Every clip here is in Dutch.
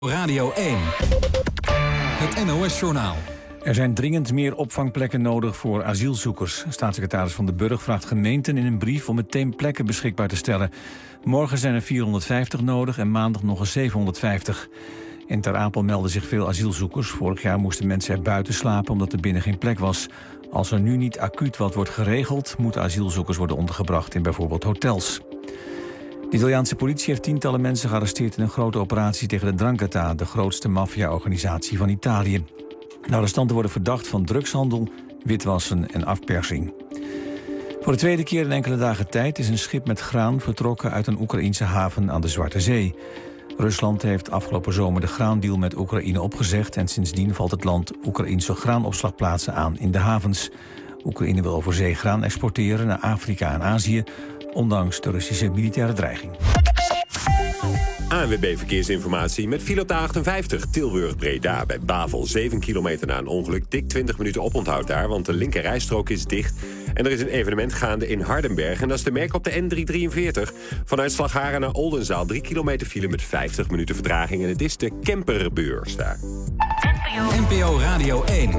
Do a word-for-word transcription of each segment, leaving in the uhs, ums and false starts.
Radio één. Het N O S-journaal. Er zijn dringend meer opvangplekken nodig voor asielzoekers. Staatssecretaris Van den Burg vraagt gemeenten in een brief om meteen plekken beschikbaar te stellen. Morgen zijn er vierhonderdvijftig nodig en maandag nog eens zevenhonderdvijftig. In Ter Apel melden zich veel asielzoekers. Vorig jaar moesten mensen er buiten slapen omdat er binnen geen plek was. Als er nu niet acuut wat wordt geregeld, moeten asielzoekers worden ondergebracht in bijvoorbeeld hotels. De Italiaanse politie heeft tientallen mensen gearresteerd in een grote operatie tegen de 'Ndrangheta, de grootste maffia-organisatie van Italië. De arrestanten worden verdacht van drugshandel, witwassen en afpersing. Voor de tweede keer in enkele dagen tijd is een schip met graan vertrokken uit een Oekraïense haven aan de Zwarte Zee. Rusland heeft afgelopen zomer de graandeal met Oekraïne opgezegd en sindsdien valt het land Oekraïense graanopslagplaatsen aan in de havens. Oekraïne wil over zee graan exporteren naar Afrika en Azië, ondanks de Russische militaire dreiging. A N W B Verkeersinformatie met file op de achtenvijftig Tilburg-Breda bij Bavel. zeven kilometer na een ongeluk, dik twintig minuten oponthoud daar, want de linker rijstrook is dicht. En er is een evenement gaande in Hardenberg en dat is te merken op de N driehonderddrieënveertig. Vanuit Slagharen naar Oldenzaal, drie kilometer file met vijftig minuten vertraging. En het is de camperbeurs daar. N P O Radio één.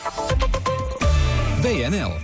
W N L.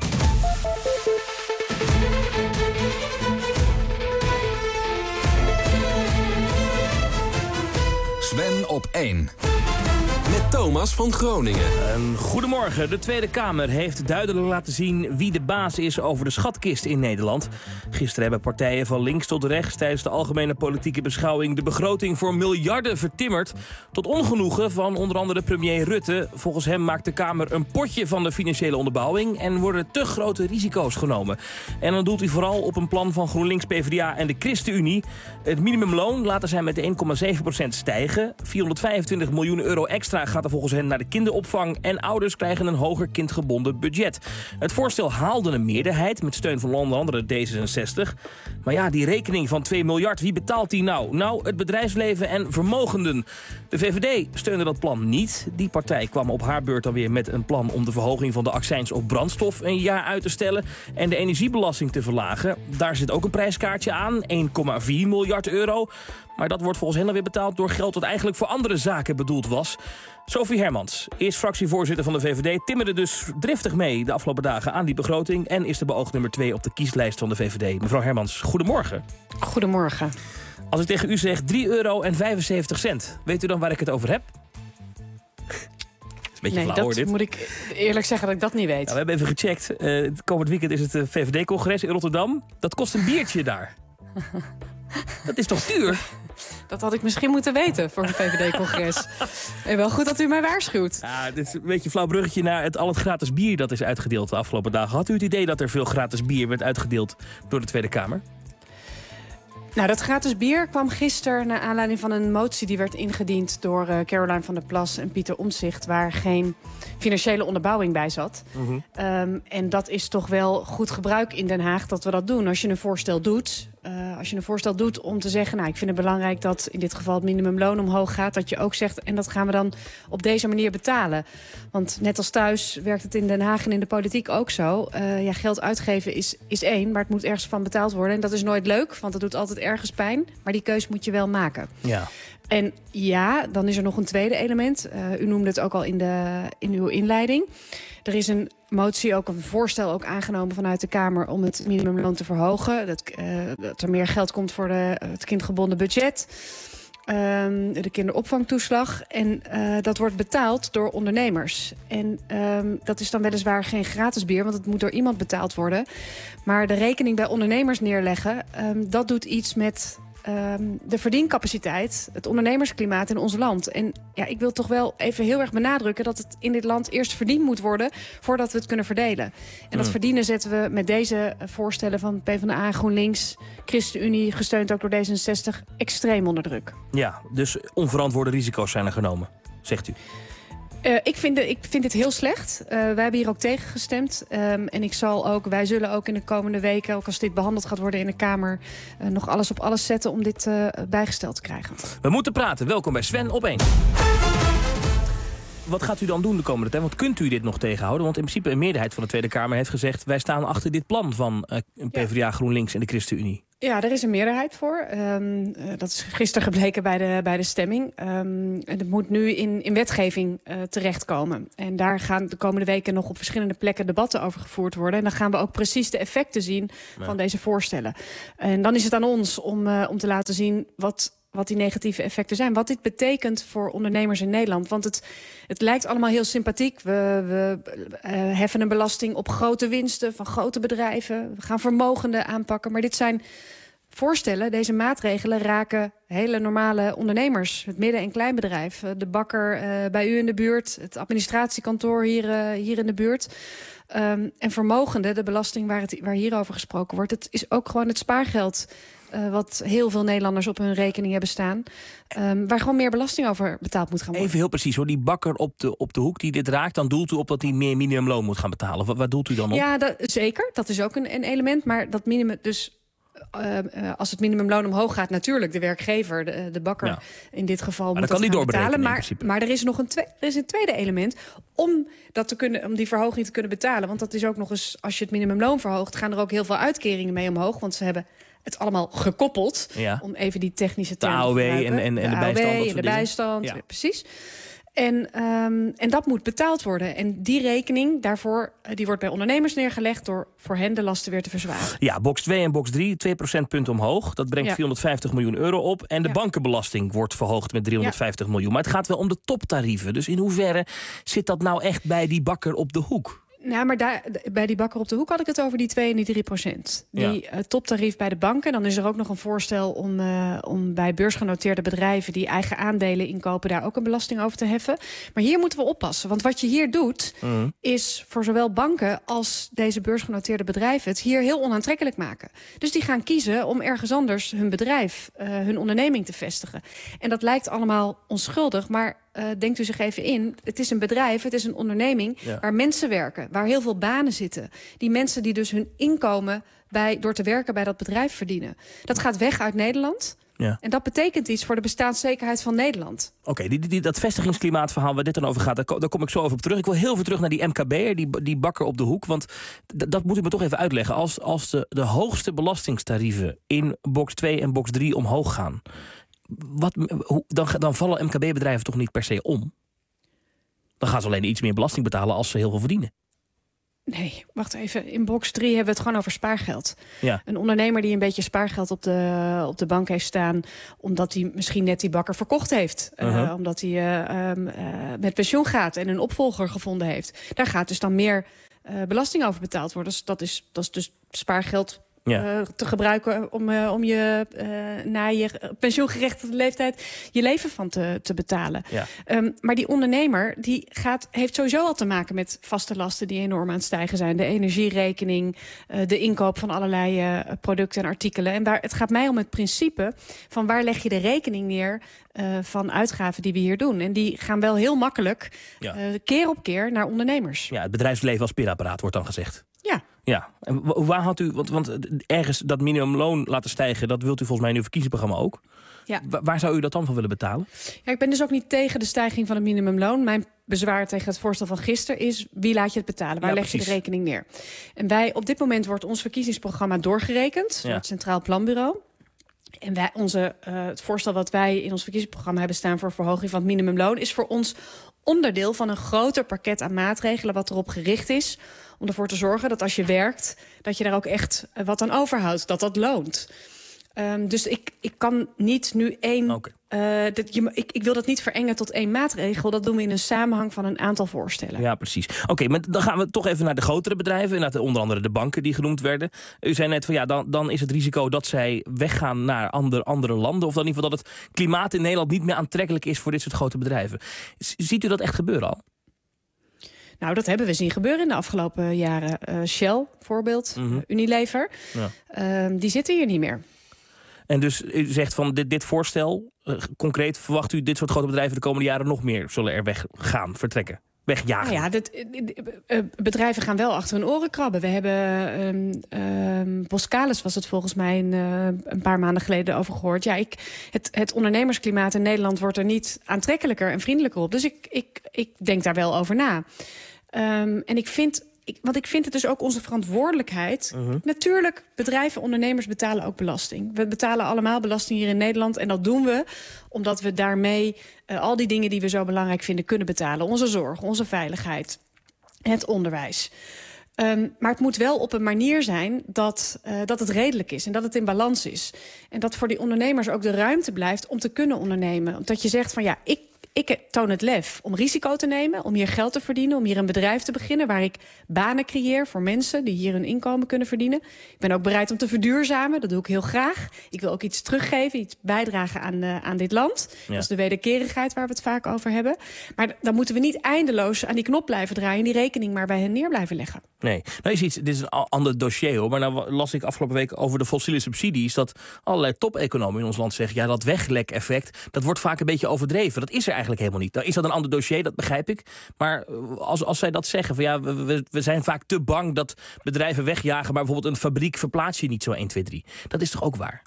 Sven op één. Met Thomas van Groningen. Um, goedemorgen. De Tweede Kamer heeft duidelijk laten zien wie de baas is over de schatkist in Nederland. Gisteren hebben partijen van links tot rechts tijdens de algemene politieke beschouwing de begroting voor miljarden vertimmerd. Tot ongenoegen van onder andere premier Rutte. Volgens hem maakt de Kamer een potje van de financiële onderbouwing en worden te grote risico's genomen. En dan doelt hij vooral op een plan van GroenLinks, PvdA en de ChristenUnie. Het minimumloon laten zij met één komma zeven procent stijgen. vierhonderdvijfentwintig miljoen euro extra gaat er volgens hen naar de kinderopvang en ouders krijgen een hoger kindgebonden budget. Het voorstel haalde een meerderheid met steun van onder andere D zesenzestig. Maar ja, die rekening van twee miljard, wie betaalt die nou? Nou, het bedrijfsleven en vermogenden. De V V D steunde dat plan niet. Die partij kwam op haar beurt dan weer met een plan om de verhoging van de accijns op brandstof een jaar uit te stellen en de energiebelasting te verlagen. Daar zit ook een prijskaartje aan, één komma vier miljard euro. Maar dat wordt volgens hen dan weer betaald door geld dat eigenlijk voor andere zaken bedoeld was. Sophie Hermans, eerst fractievoorzitter van de V V D, timmerde dus driftig mee de afgelopen dagen aan die begroting en is de beoogd nummer twee op de kieslijst van de V V D. Mevrouw Hermans, goedemorgen. Goedemorgen. Als ik tegen u zeg drie euro en vijfenzeventig cent, weet u dan waar ik het over heb? Beetje nee, flauw, dat hoor, dit. moet ik eerlijk zeggen dat ik dat niet weet. Nou, we hebben even gecheckt. Uh, het komend weekend is het V V D-congres in Rotterdam. Dat kost een biertje daar. Dat is toch duur? Dat had ik misschien moeten weten voor een V V D-congres. En wel goed dat u mij waarschuwt. Ja, dit is een beetje een flauw bruggetje naar het al het gratis bier dat is uitgedeeld de afgelopen dagen. Had u het idee dat er veel gratis bier werd uitgedeeld door de Tweede Kamer? Nou, dat gratis bier kwam gisteren naar aanleiding van een motie die werd ingediend door uh, Caroline van der Plas en Pieter Omtzigt, waar geen financiële onderbouwing bij zat. Mm-hmm. Um, en dat is toch wel goed gebruik in Den Haag dat we dat doen. Als je een voorstel doet, uh, als je een voorstel doet om te zeggen, nou, ik vind het belangrijk dat in dit geval het minimumloon omhoog gaat, dat je ook zegt, en dat gaan we dan op deze manier betalen. Want net als thuis werkt het in Den Haag en in de politiek ook zo. Uh, ja, geld uitgeven is, is één, maar het moet ergens van betaald worden. En dat is nooit leuk, want dat doet altijd ergens pijn. Maar die keus moet je wel maken. Ja. En ja, dan is er nog een tweede element. Uh, u noemde het ook al in, de, in uw inleiding. Er is een motie, ook een voorstel ook aangenomen vanuit de Kamer om het minimumloon te verhogen. Dat, uh, dat er meer geld komt voor de, het kindgebonden budget. Um, de kinderopvangtoeslag. En uh, dat wordt betaald door ondernemers. En um, dat is dan weliswaar geen gratis bier, want het moet door iemand betaald worden. Maar de rekening bij ondernemers neerleggen, um, dat doet iets met Um, de verdiencapaciteit, het ondernemersklimaat in ons land. En ja, ik wil toch wel even heel erg benadrukken dat het in dit land eerst verdiend moet worden voordat we het kunnen verdelen. En dat mm. verdienen zetten we met deze voorstellen van PvdA, GroenLinks, ChristenUnie, gesteund ook door D zesenzestig, extreem onder druk. Ja, dus onverantwoorde risico's zijn er genomen, zegt u. Uh, ik, vind de, ik vind dit heel slecht. Uh, wij hebben hier ook tegen gestemd. Um, en ik zal ook, wij zullen ook in de komende weken, ook als dit behandeld gaat worden in de Kamer, uh, nog alles op alles zetten om dit uh, bijgesteld te krijgen. We moeten praten. Welkom bij Sven op één. Wat gaat u dan doen de komende tijd? Want kunt u dit nog tegenhouden? Want in principe een meerderheid van de Tweede Kamer heeft gezegd, wij staan achter dit plan van uh, PvdA, GroenLinks en de ChristenUnie. Ja, er is een meerderheid voor. Um, uh, dat is gisteren gebleken bij de, bij de stemming. Um, en het moet nu in, in wetgeving uh, terechtkomen. En daar gaan de komende weken nog op verschillende plekken debatten over gevoerd worden. En dan gaan we ook precies de effecten zien nee. van deze voorstellen. En dan is het aan ons om, uh, om te laten zien wat... wat die negatieve effecten zijn. Wat dit betekent voor ondernemers in Nederland. Want het, het lijkt allemaal heel sympathiek. We, we uh, heffen een belasting op grote winsten van grote bedrijven. We gaan vermogenden aanpakken. Maar dit zijn voorstellen, deze maatregelen raken hele normale ondernemers. Het midden- en kleinbedrijf. De bakker uh, bij u in de buurt. Het administratiekantoor hier, uh, hier in de buurt. Um, en vermogenden, de belasting waar, het, waar hierover gesproken wordt. Het is ook gewoon het spaargeld... Uh, wat heel veel Nederlanders op hun rekening hebben staan. Um, waar gewoon meer belasting over betaald moet gaan worden. Even heel precies hoor, die bakker op de, op de hoek die dit raakt... dan doelt u op dat hij meer minimumloon moet gaan betalen. Wat, wat doelt u dan op? Ja, dat, zeker. Dat is ook een, een element. Maar dat minimum, dus uh, uh, als het minimumloon omhoog gaat... natuurlijk de werkgever, de, de bakker ja. in dit geval... Maar moet dan kan dat die betalen. Maar, maar er is nog een, twe- er is een tweede element... om dat te kunnen, om die verhoging te kunnen betalen. Want dat is ook nog eens, als je het minimumloon verhoogt... gaan er ook heel veel uitkeringen mee omhoog. Want ze hebben... het allemaal gekoppeld, ja. om even die technische termen te gebruiken. De A O W en, en, en de, de bijstand. A O W en de bijstand, ja. precies. En, um, en dat moet betaald worden. En die rekening daarvoor, die wordt bij ondernemers neergelegd... door voor hen de lasten weer te verzwaren. Ja, box twee en box drie, twee procentpunten omhoog. Dat brengt ja. vierhonderdvijftig miljoen euro op. En de ja. bankenbelasting wordt verhoogd met driehonderdvijftig ja. miljoen. Maar het gaat wel om de toptarieven. Dus in hoeverre zit dat nou echt bij die bakker op de hoek? Nou, maar daar, bij die bakker op de hoek had ik het over die twee en die drie procent. Die ja. uh, toptarief bij de banken. Dan is er ook nog een voorstel om, uh, om bij beursgenoteerde bedrijven... die eigen aandelen inkopen, daar ook een belasting over te heffen. Maar hier moeten we oppassen. Want wat je hier doet, mm. is voor zowel banken als deze beursgenoteerde bedrijven... het hier heel onaantrekkelijk maken. Dus die gaan kiezen om ergens anders hun bedrijf, uh, hun onderneming te vestigen. En dat lijkt allemaal onschuldig, maar... Uh, denkt u zich even in, het is een bedrijf, het is een onderneming... Ja. waar mensen werken, waar heel veel banen zitten. Die mensen die dus hun inkomen bij, door te werken bij dat bedrijf verdienen. Dat gaat weg uit Nederland. Ja. En dat betekent iets voor de bestaanszekerheid van Nederland. Oké, okay, die, die, dat vestigingsklimaatverhaal waar dit dan over gaat... Daar, daar kom ik zo over op terug. Ik wil heel veel terug naar die M K B'er, die, die bakker op de hoek. Want d- dat moet u me toch even uitleggen. Als, als de, de hoogste belastingtarieven in box twee en box drie omhoog gaan... Wat, hoe, dan, dan vallen M K B-bedrijven toch niet per se om? Dan gaan ze alleen iets meer belasting betalen als ze heel veel verdienen. Nee, wacht even. In box drie hebben we het gewoon over spaargeld. Ja. Een ondernemer die een beetje spaargeld op de, op de bank heeft staan... omdat hij misschien net die bakker verkocht heeft. Uh-huh. Uh, omdat hij uh, um, uh, met pensioen gaat en een opvolger gevonden heeft. Daar gaat dus dan meer uh, belasting over betaald worden. Dus dat is, dat is dus spaargeld... Ja. Uh, te gebruiken om, uh, om je uh, na je pensioengerechtigde leeftijd je leven van te, te betalen. Ja. Um, maar die ondernemer die gaat, heeft sowieso al te maken met vaste lasten die enorm aan het stijgen zijn. De energierekening, uh, de inkoop van allerlei uh, producten en artikelen. En waar, het gaat mij om het principe van waar leg je de rekening neer uh, van uitgaven die we hier doen. En die gaan wel heel makkelijk ja. uh, keer op keer naar ondernemers. Ja, het bedrijfsleven als pirapparaat wordt dan gezegd. Ja. Ja, en waar had u, want, want ergens dat minimumloon laten stijgen... dat wilt u volgens mij in uw verkiezingsprogramma ook. Ja. Waar, waar zou u dat dan van willen betalen? Ja, ik ben dus ook niet tegen de stijging van het minimumloon. Mijn bezwaar tegen het voorstel van gisteren is... wie laat je het betalen? Waar ja, leg precies. je de rekening neer? En wij, op dit moment wordt ons verkiezingsprogramma doorgerekend... Ja. door het Centraal Planbureau. En wij, onze, uh, het voorstel wat wij in ons verkiezingsprogramma hebben staan... voor verhoging van het minimumloon... is voor ons onderdeel van een groter pakket aan maatregelen... wat erop gericht is om ervoor te zorgen dat als je werkt... dat je daar ook echt uh, wat aan overhoudt, dat dat loont. Um, dus ik, ik kan niet nu één... Okay. Uh, dat je, ik, ik wil dat niet verengen tot één maatregel. Dat doen we in een samenhang van een aantal voorstellen. Ja, precies. Oké, okay, maar dan gaan we toch even naar de grotere bedrijven. Naar de, onder andere de banken die genoemd werden. U zei net van ja, dan, dan is het risico dat zij weggaan naar ander, andere landen. Of dan in ieder geval dat het klimaat in Nederland niet meer aantrekkelijk is voor dit soort grote bedrijven. Ziet u dat echt gebeuren al? Nou, dat hebben we zien gebeuren in de afgelopen jaren. Uh, Shell, voorbeeld, mm-hmm. uh, Unilever. Ja. Uh, die zitten hier niet meer. En dus u zegt van dit, dit voorstel, uh, concreet verwacht u dit soort grote bedrijven de komende jaren nog meer zullen er weggaan, vertrekken, wegjagen? Nou ja, dit, uh, bedrijven gaan wel achter hun oren krabben. We hebben, um, um, Boskalis was het volgens mij een, uh, een paar maanden geleden over gehoord. Ja, ik, het, het ondernemersklimaat in Nederland wordt er niet aantrekkelijker en vriendelijker op. Dus ik, ik, ik denk daar wel over na. Um, en ik vind ik, want ik vind het dus ook onze verantwoordelijkheid. Uh-huh. Natuurlijk, bedrijven, ondernemers betalen ook belasting. We betalen allemaal belasting hier in Nederland. En dat doen we omdat we daarmee uh, al die dingen die we zo belangrijk vinden kunnen betalen. Onze zorg, onze veiligheid, het onderwijs. Um, maar het moet wel op een manier zijn dat, uh, dat het redelijk is en dat het in balans is. En dat voor die ondernemers ook de ruimte blijft om te kunnen ondernemen. Omdat je zegt van ja, ik, ik toon het lef om risico te nemen, om hier geld te verdienen, om hier een bedrijf te beginnen waar ik banen creëer voor mensen die hier hun inkomen kunnen verdienen. Ik ben ook bereid om te verduurzamen, dat doe ik heel graag. Ik wil ook iets teruggeven, iets bijdragen aan, uh, aan dit land. Ja. Dat is de wederkerigheid waar we het vaak over hebben. Maar dan moeten we niet eindeloos aan die knop blijven draaien en die rekening maar bij hen neer blijven leggen. Nee, nou is iets, dit is een ander dossier hoor. Maar nou las ik afgelopen week over de fossiele subsidies, dat allerlei top-economen in ons land zeggen, ja, dat weglek-effect, dat wordt vaak een beetje overdreven. Dat is er eigenlijk helemaal niet. Nou, is dat een ander dossier, dat begrijp ik. Maar als, als zij dat zeggen, van ja, we, we zijn vaak te bang dat bedrijven wegjagen, maar bijvoorbeeld een fabriek verplaats je niet zo één, twee, drie. Dat is toch ook waar?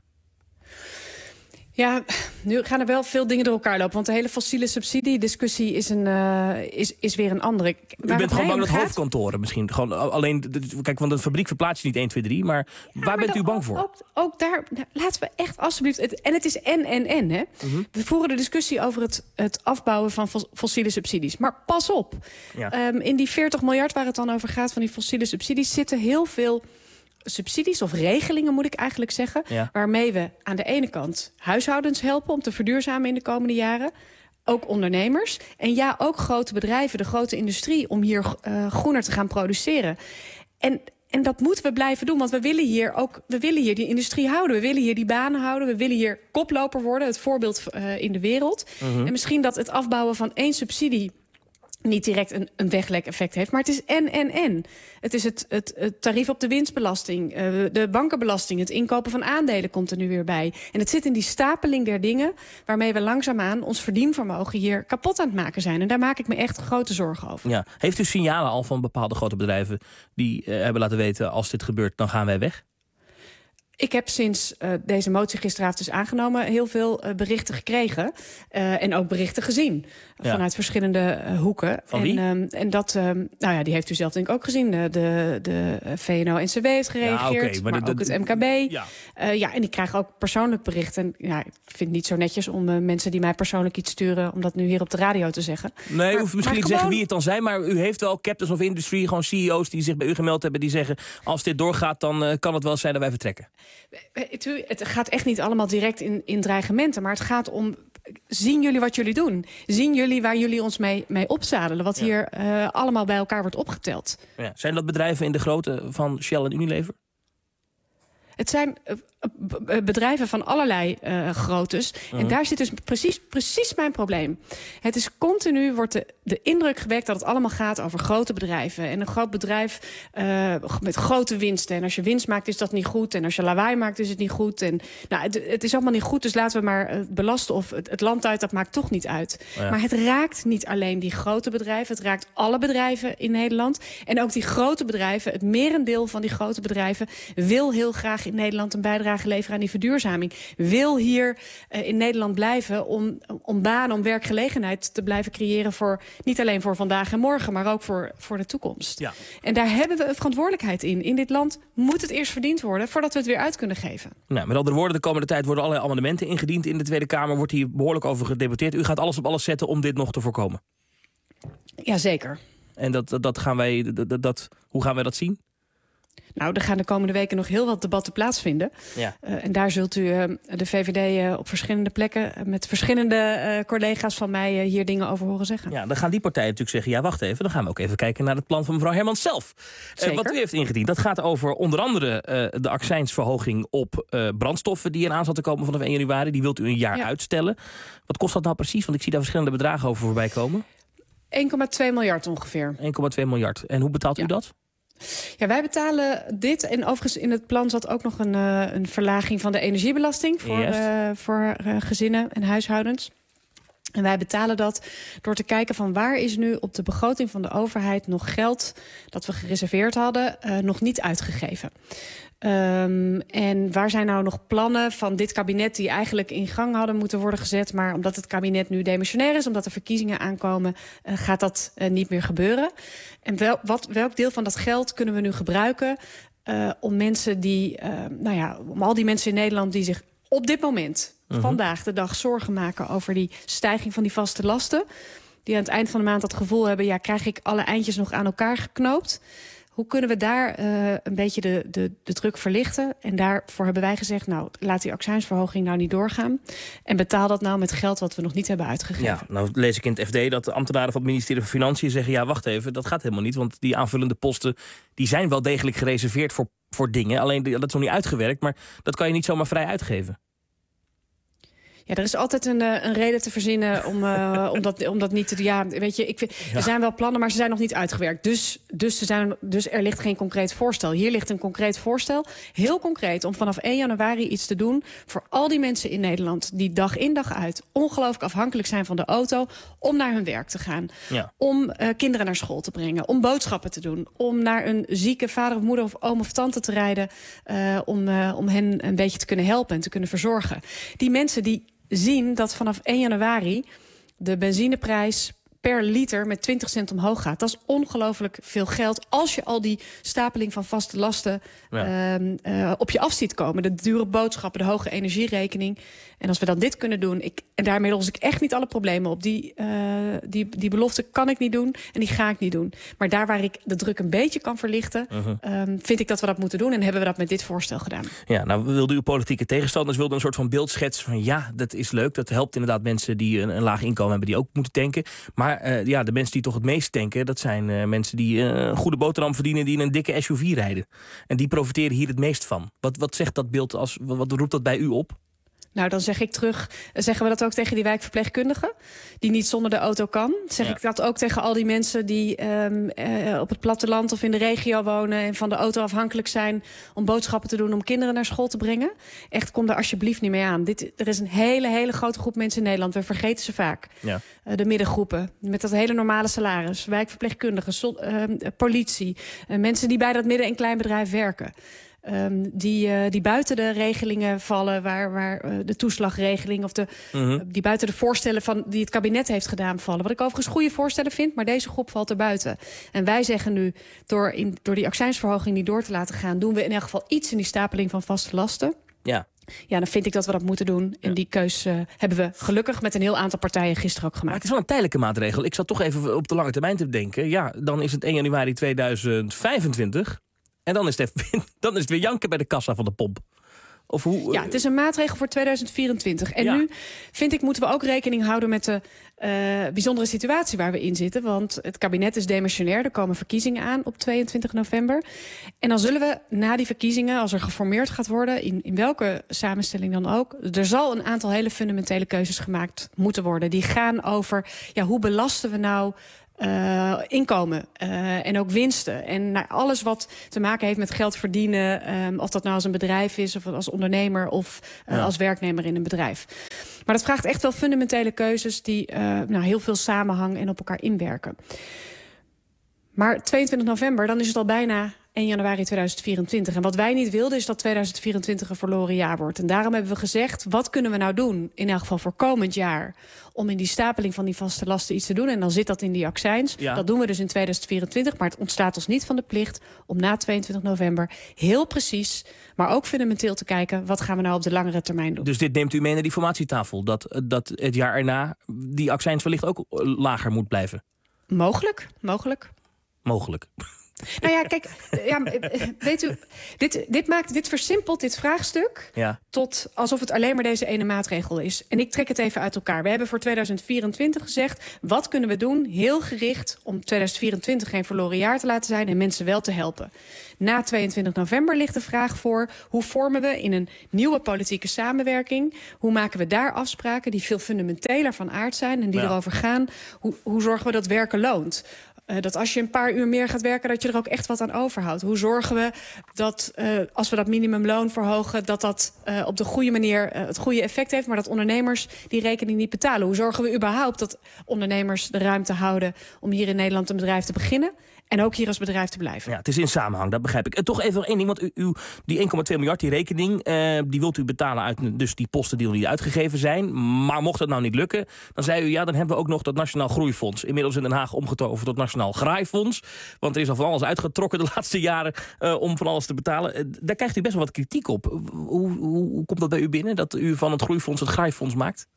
Ja, nu gaan er wel veel dingen door elkaar lopen. Want de hele fossiele subsidiediscussie is, een, uh, is, is weer een andere. U bent gewoon bang dat hoofdkantoren misschien. Gewoon alleen, kijk, want een fabriek verplaats je niet één, twee, drie. Maar ja, waar maar bent u bang ook, voor? Ook, ook daar, nou, laten we echt alsjeblieft. Het, en het is en, en, en. Hè. Uh-huh. We voeren de discussie over het, het afbouwen van fossiele subsidies. Maar pas op. Ja. Um, in die veertig miljard waar het dan over gaat van die fossiele subsidies zitten heel veel subsidies of regelingen, moet ik eigenlijk zeggen, ja. waarmee we aan de ene kant huishoudens helpen om te verduurzamen in de komende jaren. Ook ondernemers. En ja, ook grote bedrijven, de grote industrie, om hier uh, groener te gaan produceren. En, en dat moeten we blijven doen, want we willen hier ook, we willen hier die industrie houden. We willen hier die banen houden. We willen hier koploper worden, het voorbeeld uh, in de wereld. Uh-huh. En misschien dat het afbouwen van één subsidie niet direct een, een weglek-effect heeft, maar het is en, en, en. Het is het, het, het tarief op de winstbelasting, uh, de bankenbelasting, het inkopen van aandelen komt er nu weer bij. En het zit in die stapeling der dingen waarmee we langzaamaan ons verdienvermogen hier kapot aan het maken zijn. En daar maak ik me echt grote zorgen over. Ja. Heeft u signalen al van bepaalde grote bedrijven die uh, hebben laten weten, als dit gebeurt, dan gaan wij weg? Ik heb sinds uh, deze motie gisteravond is aangenomen heel veel uh, berichten gekregen. Uh, en ook berichten gezien. Ja. Vanuit verschillende uh, hoeken. Van wie? En, um, en dat, um, nou ja, die heeft u zelf denk ik ook gezien. De, de, de V N O N C W heeft gereageerd. Ja, okay, maar, maar de, de, ook het M K B. Ja. Uh, ja, en ik krijg ook persoonlijk berichten. Ja, ik vind het niet zo netjes om uh, mensen die mij persoonlijk iets sturen, om dat nu hier op de radio te zeggen. Nee, u hoeft misschien niet te zeggen wie het dan zijn. Maar u heeft wel captains of industry, gewoon C E O's die zich bij u gemeld hebben, die zeggen, als dit doorgaat, dan uh, kan het wel zijn dat wij vertrekken. Het gaat echt niet allemaal direct in, in dreigementen. Maar het gaat om, zien jullie wat jullie doen? Zien jullie waar jullie ons mee, mee opzadelen? Wat ja. hier uh, allemaal bij elkaar wordt opgeteld. Ja. Zijn dat bedrijven in de grootte van Shell en Unilever? Het zijn uh, bedrijven van allerlei uh, groottes. Uh-huh. En daar zit dus precies, precies mijn probleem. Het is continu, wordt de, de indruk gewekt dat het allemaal gaat over grote bedrijven. En een groot bedrijf uh, met grote winsten. En als je winst maakt is dat niet goed. En als je lawaai maakt is het niet goed. En, nou, het, het is allemaal niet goed, dus laten we maar uh, belasten. Of het, het land uit, dat maakt toch niet uit. Ja. Maar het raakt niet alleen die grote bedrijven. Het raakt alle bedrijven in Nederland. En ook die grote bedrijven, het merendeel van die grote bedrijven wil heel graag in Nederland een bijdrage leveren aan die verduurzaming. Wil hier uh, in Nederland blijven om, om banen, om werkgelegenheid te blijven creëren voor niet alleen voor vandaag en morgen, maar ook voor, voor de toekomst. Ja. En daar hebben we een verantwoordelijkheid in. In dit land moet het eerst verdiend worden voordat we het weer uit kunnen geven. Nou, met andere woorden, de komende tijd worden allerlei amendementen ingediend in de Tweede Kamer. Wordt hier behoorlijk over gedebatteerd. U gaat alles op alles zetten om dit nog te voorkomen. Jazeker. En dat, dat, dat gaan wij, dat, dat, hoe gaan wij dat zien? Nou, er gaan de komende weken nog heel wat debatten plaatsvinden. Ja. Uh, en daar zult u uh, de V V D uh, op verschillende plekken uh, met verschillende uh, collega's van mij uh, hier dingen over horen zeggen. Ja, dan gaan die partijen natuurlijk zeggen, ja, wacht even, dan gaan we ook even kijken naar het plan van mevrouw Hermans zelf. Uh, wat u heeft ingediend, dat gaat over onder andere uh, de accijnsverhoging op uh, brandstoffen die eraan zat te komen vanaf één januari. Die wilt u een jaar ja. uitstellen. Wat kost dat nou precies? Want ik zie daar verschillende bedragen over voorbij komen. één komma twee miljard ongeveer. één komma twee miljard. En hoe betaalt ja. u dat? Ja, wij betalen dit. En overigens in het plan zat ook nog een, uh, een verlaging van de energiebelasting voor, yes. uh, voor uh, gezinnen en huishoudens. En wij betalen dat door te kijken van waar is nu op de begroting van de overheid nog geld dat we gereserveerd hadden, uh, nog niet uitgegeven. Um, en waar zijn nou nog plannen van dit kabinet die eigenlijk in gang hadden moeten worden gezet, maar omdat het kabinet nu demissionair is, omdat er verkiezingen aankomen, uh, gaat dat uh, niet meer gebeuren. En wel, wat, welk deel van dat geld kunnen we nu gebruiken uh, om mensen die, uh, nou ja, om al die mensen in Nederland die zich op dit moment, uh-huh. vandaag de dag, zorgen maken over die stijging van die vaste lasten, die aan het eind van de maand dat gevoel hebben, ja, krijg ik alle eindjes nog aan elkaar geknoopt? Hoe kunnen we daar uh, een beetje de, de, de druk verlichten? En daarvoor hebben wij gezegd, nou, laat die accijnsverhoging nou niet doorgaan. En betaal dat nou met geld wat we nog niet hebben uitgegeven. Ja, nou lees ik in het F D dat de ambtenaren van het ministerie van Financiën zeggen, ja, wacht even, dat gaat helemaal niet. Want die aanvullende posten, die zijn wel degelijk gereserveerd voor, voor dingen. Alleen dat is nog niet uitgewerkt, maar dat kan je niet zomaar vrij uitgeven. Ja, er is altijd een, een reden te verzinnen om, uh, om, dat, om dat niet te doen. Ja, weet je, ik vind, ja. er zijn wel plannen, maar ze zijn nog niet uitgewerkt. Dus, dus, ze zijn, dus er ligt geen concreet voorstel. Hier ligt een concreet voorstel, heel concreet, om vanaf één januari iets te doen voor al die mensen in Nederland die dag in dag uit ongelooflijk afhankelijk zijn van de auto om naar hun werk te gaan. Ja. Om uh, kinderen naar school te brengen, om boodschappen te doen, om naar een zieke vader of moeder of oom of tante te rijden, uh, om, uh, om hen een beetje te kunnen helpen en te kunnen verzorgen. Die mensen die zien dat vanaf één januari de benzineprijs per liter met twintig cent omhoog gaat. Dat is ongelooflijk veel geld als je al die stapeling van vaste lasten ja. uh, uh, op je af ziet komen. De dure boodschappen, de hoge energierekening. En als we dan dit kunnen doen, ik, en daarmee los ik echt niet alle problemen op. Die, uh, die, die belofte kan ik niet doen en die ga ik niet doen. Maar daar waar ik de druk een beetje kan verlichten, uh-huh. um, vind ik dat we dat moeten doen. En hebben we dat met dit voorstel gedaan. Ja, nou wilden uw politieke tegenstanders wilden een soort van beeldschets van ja, dat is leuk. Dat helpt inderdaad mensen die een, een laag inkomen hebben die ook moeten tanken. Maar uh, ja, de mensen die toch het meest tanken, dat zijn uh, mensen die uh, een goede boterham verdienen, die in een dikke S U V rijden. En die profiteren hier het meest van. Wat, wat zegt dat beeld als, wat roept dat bij u op? Nou, dan zeg ik terug, zeggen we dat ook tegen die wijkverpleegkundigen die niet zonder de auto kan. Zeg ja. ik dat ook tegen al die mensen die um, uh, op het platteland of in de regio wonen en van de auto afhankelijk zijn om boodschappen te doen, om kinderen naar school te brengen. Echt, kom daar alsjeblieft niet mee aan. Dit, er is een hele, hele grote groep mensen in Nederland. We vergeten ze vaak. Ja. Uh, de middengroepen, met dat hele normale salaris. Wijkverpleegkundigen, so, uh, politie, uh, mensen die bij dat midden- en kleinbedrijf werken. Um, die, uh, die buiten de regelingen vallen, waar, waar uh, de toeslagregeling of de, uh-huh. uh, die buiten de voorstellen van die het kabinet heeft gedaan vallen. Wat ik overigens goede voorstellen vind, maar deze groep valt er buiten. En wij zeggen nu, door, in, door die accijnsverhoging niet door te laten gaan, doen we in elk geval iets in die stapeling van vaste lasten. Ja. Ja, dan vind ik dat we dat moeten doen. En die keus uh, hebben we gelukkig met een heel aantal partijen gisteren ook gemaakt. Maar het is wel een tijdelijke maatregel. Ik zat toch even op de lange termijn te denken. Ja, dan is het één januari tweeduizend vijfentwintig. En dan is, het even, dan is het weer janken bij de kassa van de pomp. Of hoe, ja, het is een maatregel voor tweeduizend vierentwintig. En ja. nu, vind ik, moeten we ook rekening houden met de uh, bijzondere situatie waar we in zitten. Want het kabinet is demissionair. Er komen verkiezingen aan op tweeëntwintig november. En dan zullen we na die verkiezingen, als er geformeerd gaat worden, in, in welke samenstelling dan ook, er zal een aantal hele fundamentele keuzes gemaakt moeten worden. Die gaan over, ja, hoe belasten we nou Uh, inkomen uh, en ook winsten. En nou, alles wat te maken heeft met geld verdienen, um, of dat nou als een bedrijf is, of als ondernemer, of uh, ja. als werknemer in een bedrijf. Maar dat vraagt echt wel fundamentele keuzes die uh, nou, heel veel samenhang en op elkaar inwerken. Maar tweeëntwintig november, dan is het al bijna één januari tweeduizend vierentwintig. En wat wij niet wilden is dat tweeduizend vierentwintig een verloren jaar wordt. En daarom hebben we gezegd, wat kunnen we nou doen, in elk geval voor komend jaar, om in die stapeling van die vaste lasten iets te doen. En dan zit dat in die accijns. Ja. Dat doen we dus in tweeduizend vierentwintig. Maar het ontstaat ons niet van de plicht om na tweeëntwintig november heel precies, maar ook fundamenteel te kijken, wat gaan we nou op de langere termijn doen. Dus dit neemt u mee naar die formatietafel, dat, dat het jaar erna die accijns wellicht ook lager moet blijven? Mogelijk, mogelijk. Mogelijk. Nou ja, kijk, ja, weet u, dit, dit, maakt, dit versimpelt dit vraagstuk ja. tot alsof het alleen maar deze ene maatregel is. En ik trek het even uit elkaar. We hebben voor tweeduizend vierentwintig gezegd, wat kunnen we doen, heel gericht, om tweeduizend vierentwintig geen verloren jaar te laten zijn en mensen wel te helpen. Na tweeëntwintig november ligt de vraag voor, hoe vormen we in een nieuwe politieke samenwerking, hoe maken we daar afspraken die veel fundamenteler van aard zijn en die ja. erover gaan, hoe, hoe zorgen we dat werken loont? Uh, dat als je een paar uur meer gaat werken, dat je er ook echt wat aan overhoudt. Hoe zorgen we dat uh, als we dat minimumloon verhogen, dat dat uh, op de goede manier uh, het goede effect heeft, maar dat ondernemers die rekening niet betalen? Hoe zorgen we überhaupt dat ondernemers de ruimte houden om hier in Nederland een bedrijf te beginnen? En ook hier als bedrijf te blijven. Ja, het is in samenhang, dat begrijp ik. Uh, toch even nog één ding, want u, u, die één komma twee miljard, die rekening, uh, die wilt u betalen uit dus die posten die nog niet uitgegeven zijn. Maar mocht dat nou niet lukken, dan zei u, ja, dan hebben we ook nog dat Nationaal Groeifonds. Inmiddels in Den Haag omgetoverd tot Nationaal Graaifonds. Want er is al van alles uitgetrokken de laatste jaren uh, om van alles te betalen. Uh, daar krijgt u best wel wat kritiek op. Hoe, hoe, hoe komt dat bij u binnen, dat u van het Groeifonds het Graaifonds maakt?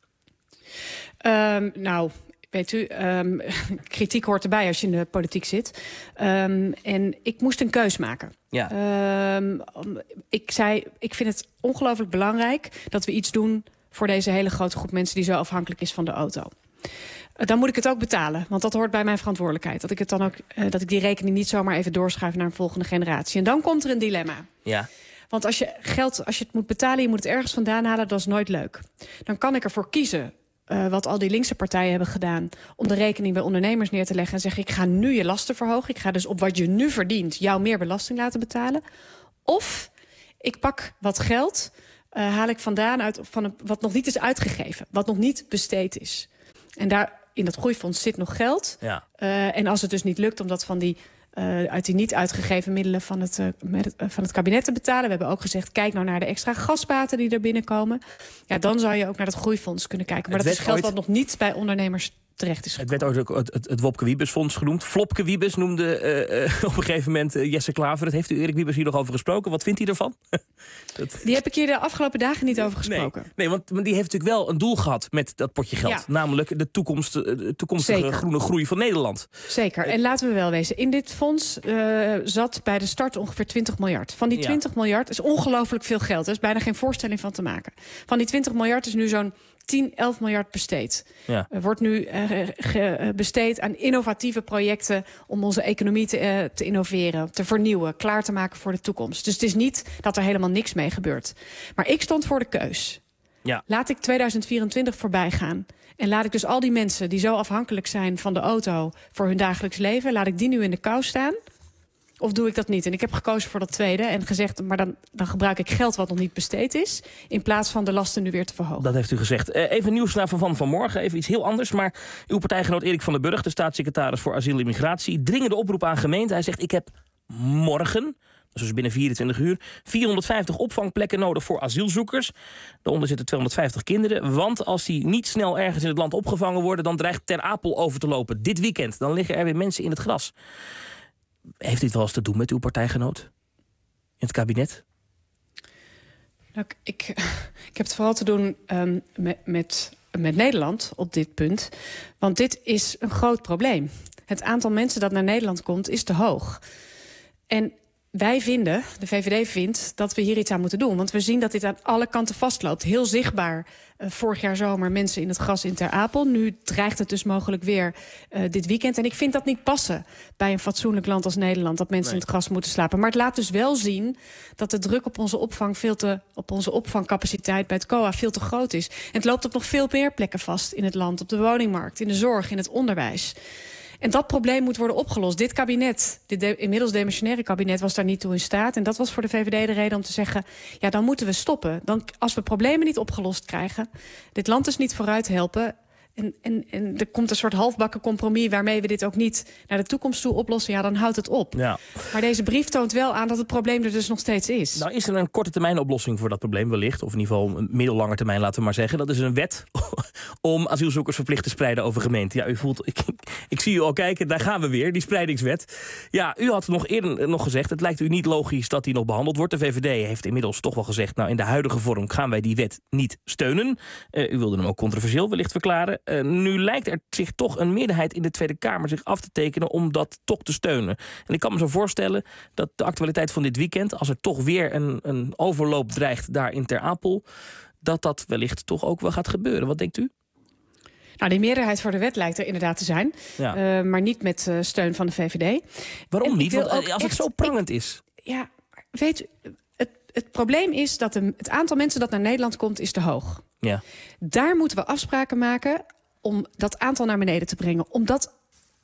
Um, nou... Weet u, um, kritiek hoort erbij als je in de politiek zit. Um, en ik moest een keus maken. Ja. Um, ik zei, ik vind het ongelooflijk belangrijk dat we iets doen voor deze hele grote groep mensen die zo afhankelijk is van de auto. Uh, dan moet ik het ook betalen, want dat hoort bij mijn verantwoordelijkheid. Dat ik het dan ook, uh, dat ik die rekening niet zomaar even doorschuif naar een volgende generatie. En dan komt er een dilemma. Ja. Want als je geld, als je het moet betalen, je moet het ergens vandaan halen, dat is nooit leuk. Dan kan ik ervoor kiezen. Uh, wat al die linkse partijen hebben gedaan, om de rekening bij ondernemers neer te leggen en zeggen, ik ga nu je lasten verhogen. Ik ga dus op wat je nu verdient jou meer belasting laten betalen. Of ik pak wat geld, uh, haal ik vandaan uit van een, wat nog niet is uitgegeven, wat nog niet besteed is. En daar in dat groeifonds zit nog geld. Ja. Uh, en als het dus niet lukt om dat van die Uh, uit die niet uitgegeven middelen van het, uh, met het, uh, van het kabinet te betalen. We hebben ook gezegd, kijk nou naar de extra gasbaten die er binnenkomen. Ja, dan zou je ook naar dat groeifonds kunnen kijken. Maar het dat is geld ooit... wat nog niet bij ondernemers terecht is gekomen. Het werd ook het, het, het Wopke Wiebesfonds genoemd. Flopke Wiebes noemde uh, uh, op een gegeven moment uh, Jesse Klaver. Dat heeft u Erik Wiebes hier nog over gesproken. Wat vindt hij ervan? dat... Die heb ik hier de afgelopen dagen niet over gesproken. Nee, nee want, want die heeft natuurlijk wel een doel gehad met dat potje geld. Ja. Namelijk de, toekomst, de toekomstige Zeker. groene groei van Nederland. Zeker. En laten we wel wezen. In dit fonds uh, zat bij de start ongeveer twintig miljard. Van die twintig ja. miljard is ongelooflijk veel geld. Er is bijna geen voorstelling van te maken. Van die twintig miljard is nu zo'n tien, elf miljard besteed. Ja. Er wordt nu uh, ge, besteed aan innovatieve projecten om onze economie te, uh, te innoveren, te vernieuwen, klaar te maken voor de toekomst. Dus het is niet dat er helemaal niks mee gebeurt. Maar ik stond voor de keus. Ja. Laat ik tweeduizend vierentwintig voorbij gaan. En laat ik dus al die mensen die zo afhankelijk zijn van de auto voor hun dagelijks leven, laat ik die nu in de kou staan? Of doe ik dat niet? En ik heb gekozen voor dat tweede en gezegd, maar dan, dan gebruik ik geld wat nog niet besteed is, in plaats van de lasten nu weer te verhogen. Dat heeft u gezegd. Uh, even nieuws naar Van vanmorgen, even iets heel anders. Maar uw partijgenoot Erik van den Burg, de staatssecretaris voor asiel en immigratie, dringende oproep aan gemeenten. Hij zegt, ik heb morgen, dus binnen vierentwintig uur, vierhonderdvijftig opvangplekken nodig voor asielzoekers. Daaronder zitten tweehonderdvijftig kinderen. Want als die niet snel ergens in het land opgevangen worden, dan dreigt Ter Apel over te lopen. Dit weekend, dan liggen er weer mensen in het gras. Heeft dit wel eens te doen met uw partijgenoot in het kabinet? Nou, ik, ik heb het vooral te doen um, met, met, met Nederland op dit punt. Want dit is een groot probleem. Het aantal mensen dat naar Nederland komt is te hoog. En wij vinden, de V V D vindt, dat we hier iets aan moeten doen. Want we zien dat dit aan alle kanten vastloopt. Heel zichtbaar uh, vorig jaar zomer mensen in het gras in Ter Apel. Nu dreigt het dus mogelijk weer uh, dit weekend. En ik vind dat niet passen bij een fatsoenlijk land als Nederland, dat mensen nee. in het gras moeten slapen. Maar het laat dus wel zien dat de druk op onze opvang veel te, op onze opvangcapaciteit bij het C O A veel te groot is. En het loopt op nog veel meer plekken vast in het land. Op de woningmarkt, in de zorg, in het onderwijs. En dat probleem moet worden opgelost. Dit kabinet, dit de, inmiddels demissionaire kabinet, was daar niet toe in staat. En dat was voor de V V D de reden om te zeggen, ja, dan moeten we stoppen. Dan, als we problemen niet opgelost krijgen, dit land dus niet vooruit helpen, En, en, en er komt een soort halfbakken compromis waarmee we dit ook niet naar de toekomst toe oplossen. Ja, dan houdt het op. Ja. Maar deze brief toont wel aan dat het probleem er dus nog steeds is. Nou, is er een korte termijn oplossing voor dat probleem wellicht? Of in ieder geval een middellange termijn, laten we maar zeggen. Dat is een wet om asielzoekers verplicht te spreiden over gemeenten. Ja, u voelt, ik, ik zie u al kijken, daar gaan we weer, die spreidingswet. Ja, u had nog eerder nog gezegd, het lijkt u niet logisch dat die nog behandeld wordt. De V V D heeft inmiddels toch wel gezegd, nou, in de huidige vorm gaan wij die wet niet steunen. Uh, u wilde hem ook controversieel wellicht verklaren. Uh, nu lijkt er zich toch een meerderheid in de Tweede Kamer zich af te tekenen om dat toch te steunen. En ik kan me zo voorstellen dat de actualiteit van dit weekend, als er toch weer een, een overloop dreigt daar in Ter Apel, dat dat wellicht toch ook wel gaat gebeuren. Wat denkt u? Nou, die meerderheid voor de wet lijkt er inderdaad te zijn. Ja. Uh, maar niet met uh, steun van de V V D. Waarom en niet? Want als echt, het zo prangend ik, is. Ja, weet u, het, het probleem is dat de, het aantal mensen dat naar Nederland komt is te hoog. Ja. Daar moeten we afspraken maken om dat aantal naar beneden te brengen. Omdat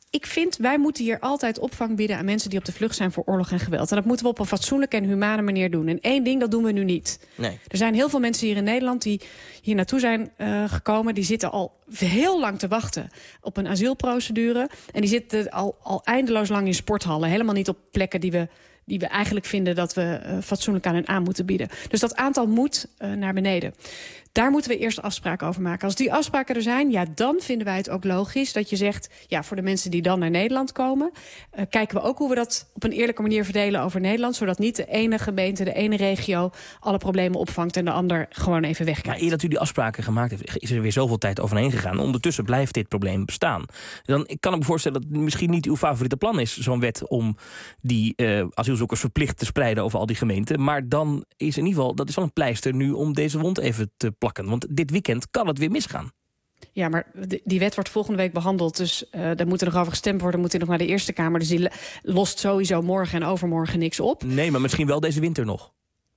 Ik vind, wij moeten hier altijd opvang bieden aan mensen die op de vlucht zijn voor oorlog en geweld. En dat moeten we op een fatsoenlijke en humane manier doen. En één ding, dat doen we nu niet. Nee. Er zijn heel veel mensen hier in Nederland die hier naartoe zijn uh, gekomen. Die zitten al heel lang te wachten op een asielprocedure. En die zitten al, al eindeloos lang in sporthallen. Helemaal niet op plekken die we... die we eigenlijk vinden dat we uh, fatsoenlijk aan hen aan moeten bieden. Dus dat aantal moet uh, naar beneden. Daar moeten we eerst afspraken over maken. Als die afspraken er zijn, ja, dan vinden wij het ook logisch dat je zegt, ja, voor de mensen die dan naar Nederland komen, uh, kijken we ook hoe we dat op een eerlijke manier verdelen over Nederland, zodat niet de ene gemeente, de ene regio alle problemen opvangt en de ander gewoon even wegkijkt. Maar eer dat u die afspraken gemaakt heeft, is er weer zoveel tijd overheen gegaan. Ondertussen blijft dit probleem bestaan. Dan ik kan ik me voorstellen dat het misschien niet uw favoriete plan is, zo'n wet om die uh, asielzoekers verplicht te spreiden over al die gemeenten. Maar dan is in ieder geval, dat is wel een pleister nu om deze wond even te plakken. Want dit weekend kan het weer misgaan. Ja, maar die wet wordt volgende week behandeld. Dus uh, daar moet er nog over gestemd worden. Moet hij nog naar de Eerste Kamer. Dus die lost sowieso morgen en overmorgen niks op. Nee, maar misschien wel deze winter nog.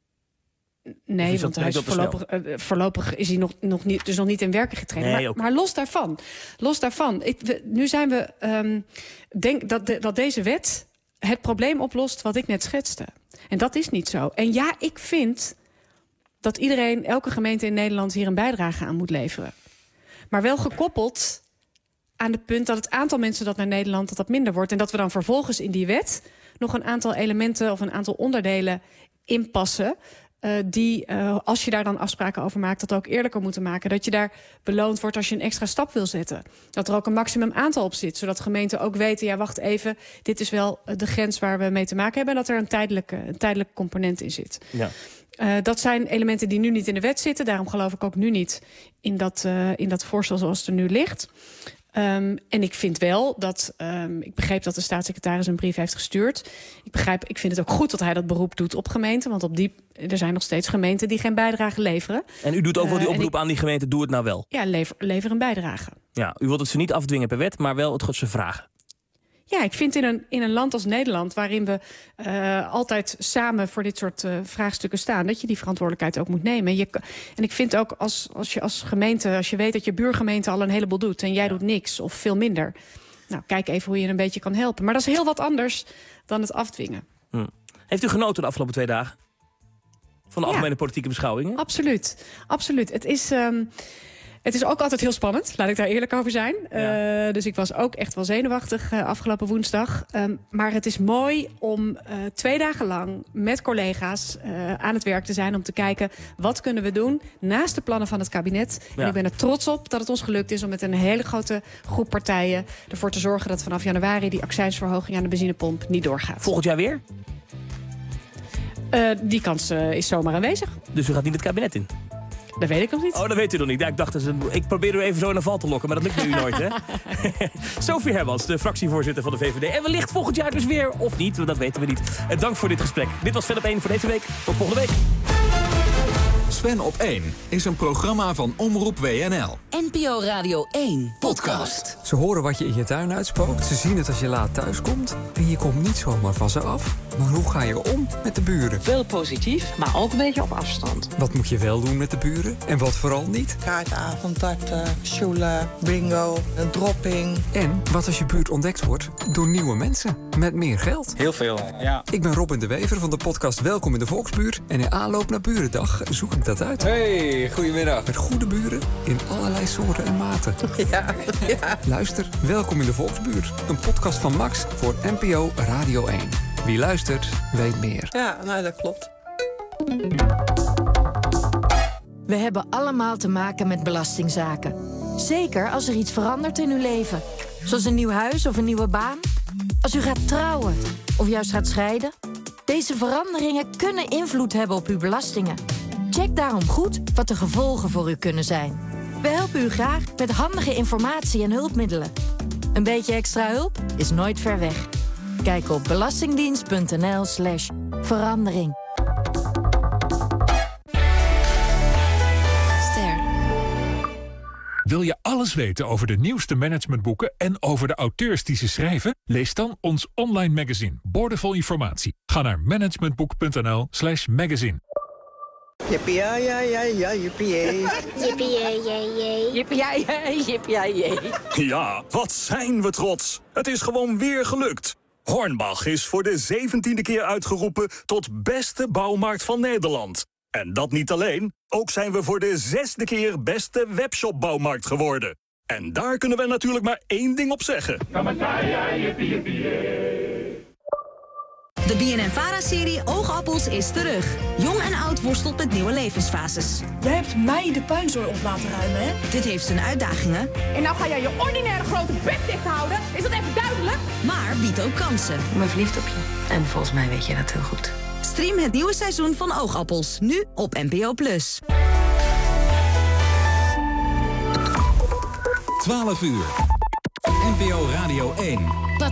Nee, want hij is voorlopig, uh, voorlopig is hij nog, nog niet, dus nog niet in werking getreden. Nee, maar, okay. maar los daarvan. Los daarvan. Ik, we, nu zijn we... Um, denk dat, de, dat deze wet het probleem oplost wat ik net schetste. En dat is niet zo. En ja, ik vind dat iedereen, elke gemeente in Nederland hier een bijdrage aan moet leveren. Maar wel gekoppeld aan het punt dat het aantal mensen dat naar Nederland dat dat minder wordt. En dat we dan vervolgens in die wet nog een aantal elementen of een aantal onderdelen inpassen. Uh, die, uh, als je daar dan afspraken over maakt, dat ook eerlijker moeten maken. Dat je daar beloond wordt als je een extra stap wil zetten. Dat er ook een maximum aantal op zit. Zodat gemeenten ook weten, ja, wacht even, dit is wel de grens waar we mee te maken hebben. En dat er een tijdelijke, een tijdelijke component in zit. Ja. Uh, dat zijn elementen die nu niet in de wet zitten. Daarom geloof ik ook nu niet in dat, uh, in dat voorstel zoals het er nu ligt. Um, en ik vind wel dat... Um, ik begreep dat de staatssecretaris een brief heeft gestuurd. Ik begrijp, ik vind het ook goed dat hij dat beroep doet op gemeenten. Want op die, er zijn nog steeds gemeenten die geen bijdrage leveren. En u doet ook wel die uh, oproep ik, aan die gemeente, doe het nou wel. Ja, lever, lever een bijdrage. Ja, u wilt het ze niet afdwingen per wet, maar wel het ze vragen. Ja, ik vind in een, in een land als Nederland, waarin we uh, altijd samen voor dit soort uh, vraagstukken staan, dat je die verantwoordelijkheid ook moet nemen. Je, en ik vind ook als, als je als gemeente, als je weet dat je buurgemeente al een heleboel doet en jij ja. doet niks of veel minder. Nou, kijk even hoe je een beetje kan helpen. Maar dat is heel wat anders dan het afdwingen. Hm. Heeft u genoten de afgelopen twee dagen? Van de ja, algemene politieke beschouwingen? Absoluut. Absoluut. Het is... Um, Het is ook altijd heel spannend, laat ik daar eerlijk over zijn. Ja. Uh, dus ik was ook echt wel zenuwachtig uh, afgelopen woensdag. Um, maar het is mooi om uh, twee dagen lang met collega's uh, aan het werk te zijn, om te kijken wat kunnen we doen naast de plannen van het kabinet. Ja. En ik ben er trots op dat het ons gelukt is om met een hele grote groep partijen ervoor te zorgen dat vanaf januari die accijnsverhoging aan de benzinepomp niet doorgaat. Volgend jaar weer? Uh, die kans uh, is zomaar aanwezig. Dus u gaat niet het kabinet in? Dat weet ik nog niet. Oh, dat weet u nog niet. Ja, ik dacht, dat ik probeer u even zo naar val te lokken, maar dat lukt nu nooit, hè? Sophie Hermans, de fractievoorzitter van de V V D. En wellicht volgend jaar dus weer, of niet, dat weten we niet. En dank voor dit gesprek. Dit was Sven op één voor deze week. Tot volgende week. Sven op één is een programma van Omroep W N L. N P O Radio één podcast. Ze horen wat je in je tuin uitspookt. Ze zien het als je laat thuiskomt. En je komt niet zomaar van ze af. Maar hoe ga je om met de buren? Wel positief, maar ook een beetje op afstand. Wat moet je wel doen met de buren en wat vooral niet? Kaartavond, darten, sjoelen, bingo, een dropping. En wat als je buurt ontdekt wordt door nieuwe mensen met meer geld? Heel veel, ja. Ik ben Robin de Wever van de podcast Welkom in de Volksbuurt. En in aanloop naar Burendag zoek ik dat uit. Hey, goedemiddag. Met goede buren in allerlei soorten en maten. Ja, ja. Luister, Welkom in de Volksbuurt. Een podcast van Max voor N P O Radio één. Wie luistert, weet meer. Ja, nou, dat klopt. We hebben allemaal te maken met belastingzaken. Zeker als er iets verandert in uw leven. Zoals een nieuw huis of een nieuwe baan. Als u gaat trouwen of juist gaat scheiden. Deze veranderingen kunnen invloed hebben op uw belastingen. Check daarom goed wat de gevolgen voor u kunnen zijn. We helpen u graag met handige informatie en hulpmiddelen. Een beetje extra hulp is nooit ver weg. Kijk op belastingdienst.nl slash verandering. Ster. Wil je alles weten over de nieuwste managementboeken en over de auteurs die ze schrijven? Lees dan ons online magazine, Boordevol Informatie. Ga naar managementboek.nl slash magazine. Jippie, ja, ja, ja, ja, jippie, jee. Jippie, jee, jee, jee. Jippie, ja, ja, jippie, ja, jee. Ja, wat zijn we trots. Het is gewoon weer gelukt. Hornbach is voor de zeventiende keer uitgeroepen tot beste bouwmarkt van Nederland. En dat niet alleen, ook zijn we voor de zesde keer beste webshopbouwmarkt geworden. En daar kunnen we natuurlijk maar één ding op zeggen. De B N N Vara-serie Oogappels is terug. Jong en oud worstelt met nieuwe levensfases. Jij hebt mij de puinzooi op laten ruimen, hè? Dit heeft zijn uitdagingen. En nou ga jij je ordinaire grote bek dicht houden? Is dat even duidelijk? Maar biedt ook kansen. Ik ben verliefd op je. En volgens mij weet je dat heel goed. Stream het nieuwe seizoen van Oogappels. Nu op N P O plus. twaalf uur. N P O Radio één.